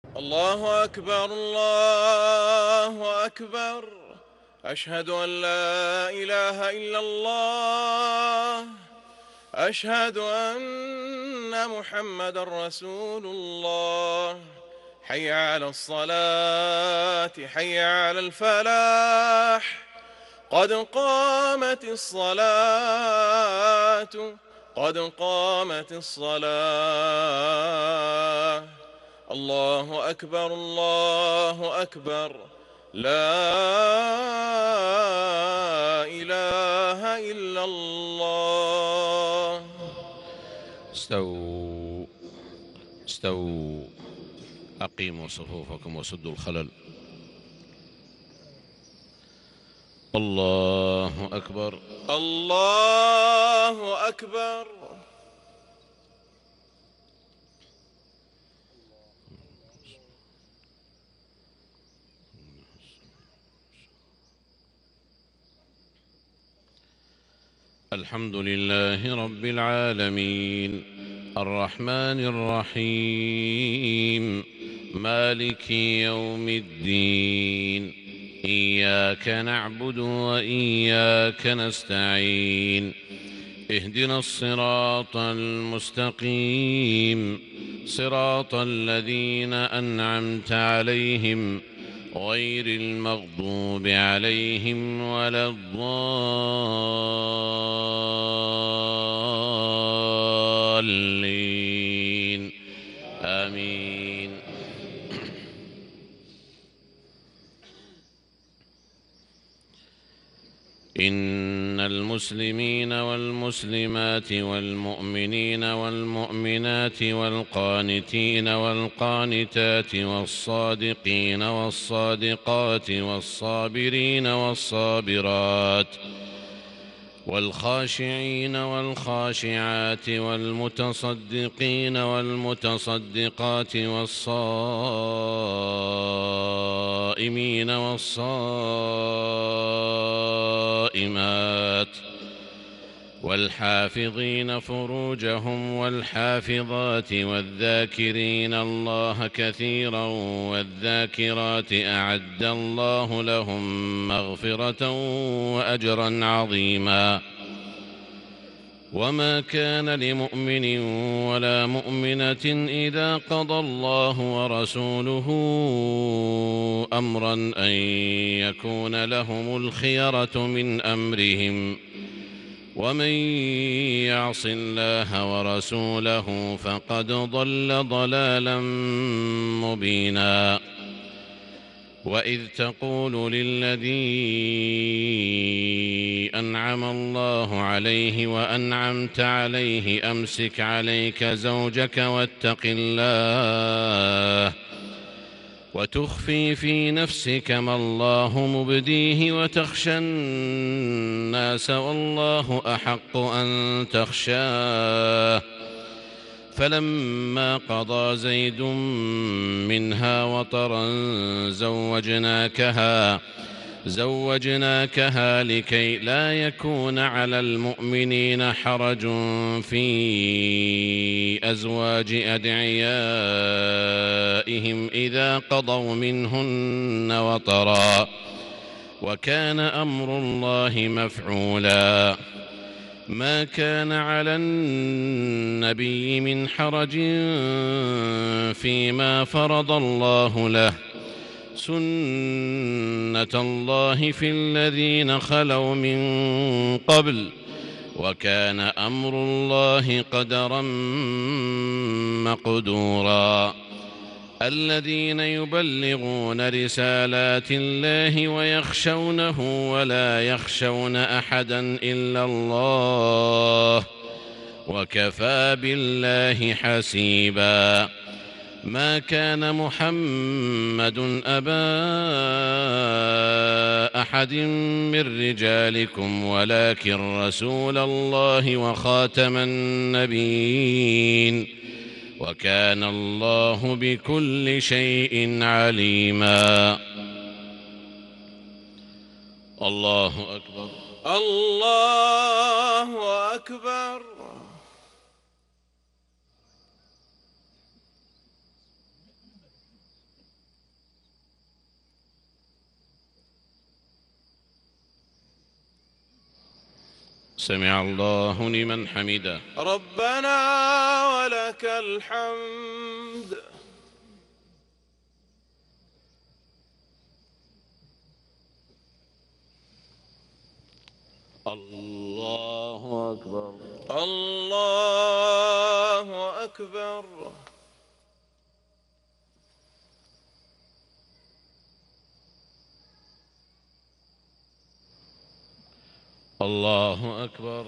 الله أكبر الله أكبر. أشهد أن لا إله إلا الله. أشهد أن محمدا رسول الله. حي على الصلاة، حي على الفلاح. قد قامت الصلاة، قد قامت الصلاة. الله أكبر الله أكبر. لا إله إلا الله. استووا استووا. أقيموا صفوفكم وسدوا الخلل. الله أكبر الله أكبر. الحمد لله رب العالمين، الرحمن الرحيم، مالك يوم الدين. إياك نعبد وإياك نستعين. اهدنا الصراط المستقيم، صراط الذين أنعمت عليهم غير المغضوب عليهم ولا الضالين. آمين. إن المسلمين والمسلمات والمؤمنين والمؤمنات والقانتين والقانتات والصادقين والصادقات والصابرين والصابرات والخاشعين والخاشعات والمتصدقين والمتصدقات والصائمين والصائمات والحافظين فروجهم والحافظات والذاكرين الله كثيرا والذاكرات أعد الله لهم مغفرة وأجرا عظيما. وما كان لمؤمن ولا مؤمنة إذا قضى الله ورسوله أمرا أن يكون لهم الخيرة من أمرهم، ومن يعص الله ورسوله فقد ضل ضلالا مبينا. وإذ تقول للذي أنعم الله عليه وأنعمت عليه أمسك عليك زوجك واتق الله وتخفي في نفسك ما الله مبديه وتخشى الناس والله أحق أن تخشاه. فلما قضى زيد منها وطرا زوجناكها لكي لا يكون على المؤمنين حرج في أزواج أدعيائهم إذا قضوا منهن وطرا، وكان أمر الله مفعولا. ما كان على النبي من حرج فيما فرض الله له، سنة الله في الذين خلوا من قبل، وكان أمر الله قدرا مقدورا. الذين يبلغون رسالات الله ويخشونه ولا يخشون أحدا إلا الله، وكفى بالله حسيبا. ما كان محمد أبا أحد من رجالكم ولكن رسول الله وخاتم النبيين، وكان الله بكل شيء عليما. الله أكبر الله أكبر. سمع الله لمن حمده. ربنا ولك الحمد. الله أكبر. الله أكبر. الله أكبر.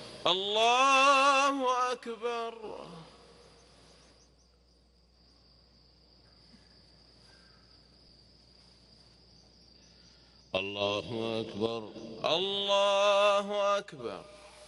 الله أكبر. الله أكبر. الله أكبر.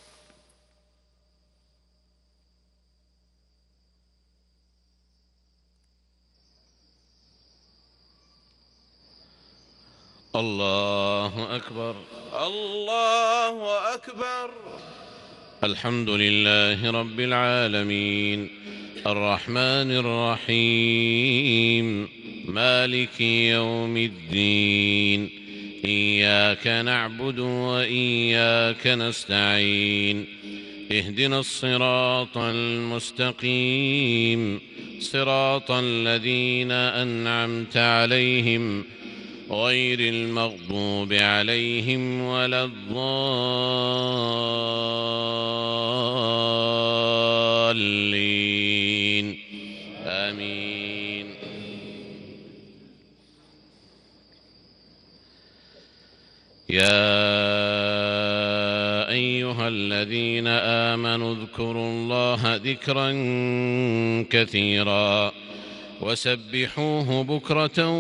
الله أكبر. الله أكبر. الحمد لله رب العالمين الرحمن الرحيم مالك يوم الدين إياك نعبد وإياك نستعين اهدنا الصراط المستقيم صراط الذين أنعمت عليهم غير المغضوب عليهم ولا الضالين آمين. يا أيها الذين آمنوا اذكروا الله ذكرا كثيرا وسبحوه بكرة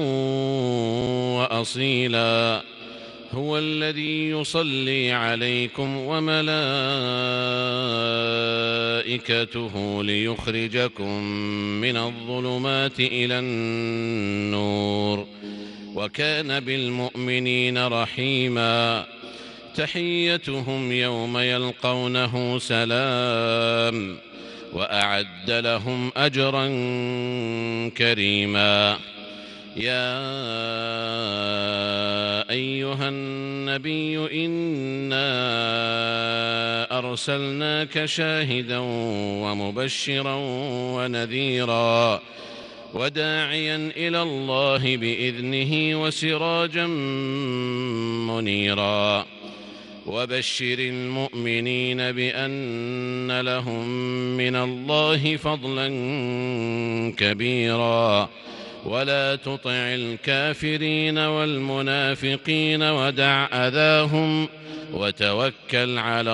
وأصيلا هو الذي يصلي عليكم وملائكته ليخرجكم من الظلمات إلى النور وكان بالمؤمنين رحيما. تحيتهم يوم يلقونه سلام وأعد لهم أجرا كريما. يا أيها النبي إنا أرسلناك شاهدا ومبشرا ونذيرا وداعيا إلى الله بإذنه وسراجا منيرا وبشر المؤمنين بأن لهم من الله فضلا كبيرا ولا تطع الكافرين والمنافقين ودع أذاهم وتوكل على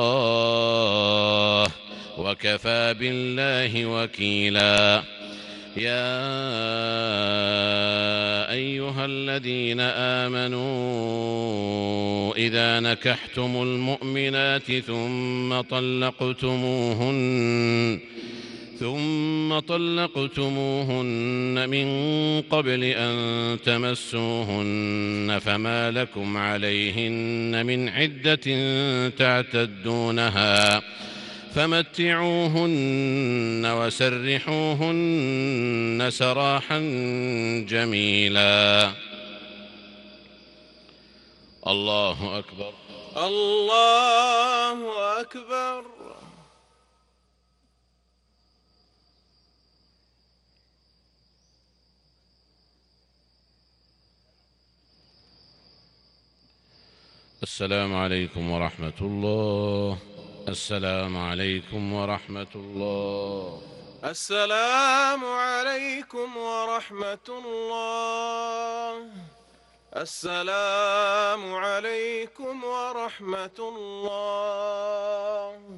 الله وكفى بالله وكيلا. يا أيها الذين آمنوا إذا نكحتم المؤمنات ثم طلقتموهن من قبل أن تمسوهن فما لكم عليهن من عدة تعتدونها فمتعوهن وسرحوهن سراحا جميلا. الله أكبر. الله أكبر. السلام عليكم ورحمة الله. السلام عليكم ورحمة الله. السلام عليكم ورحمة الله. السلام عليكم ورحمة الله.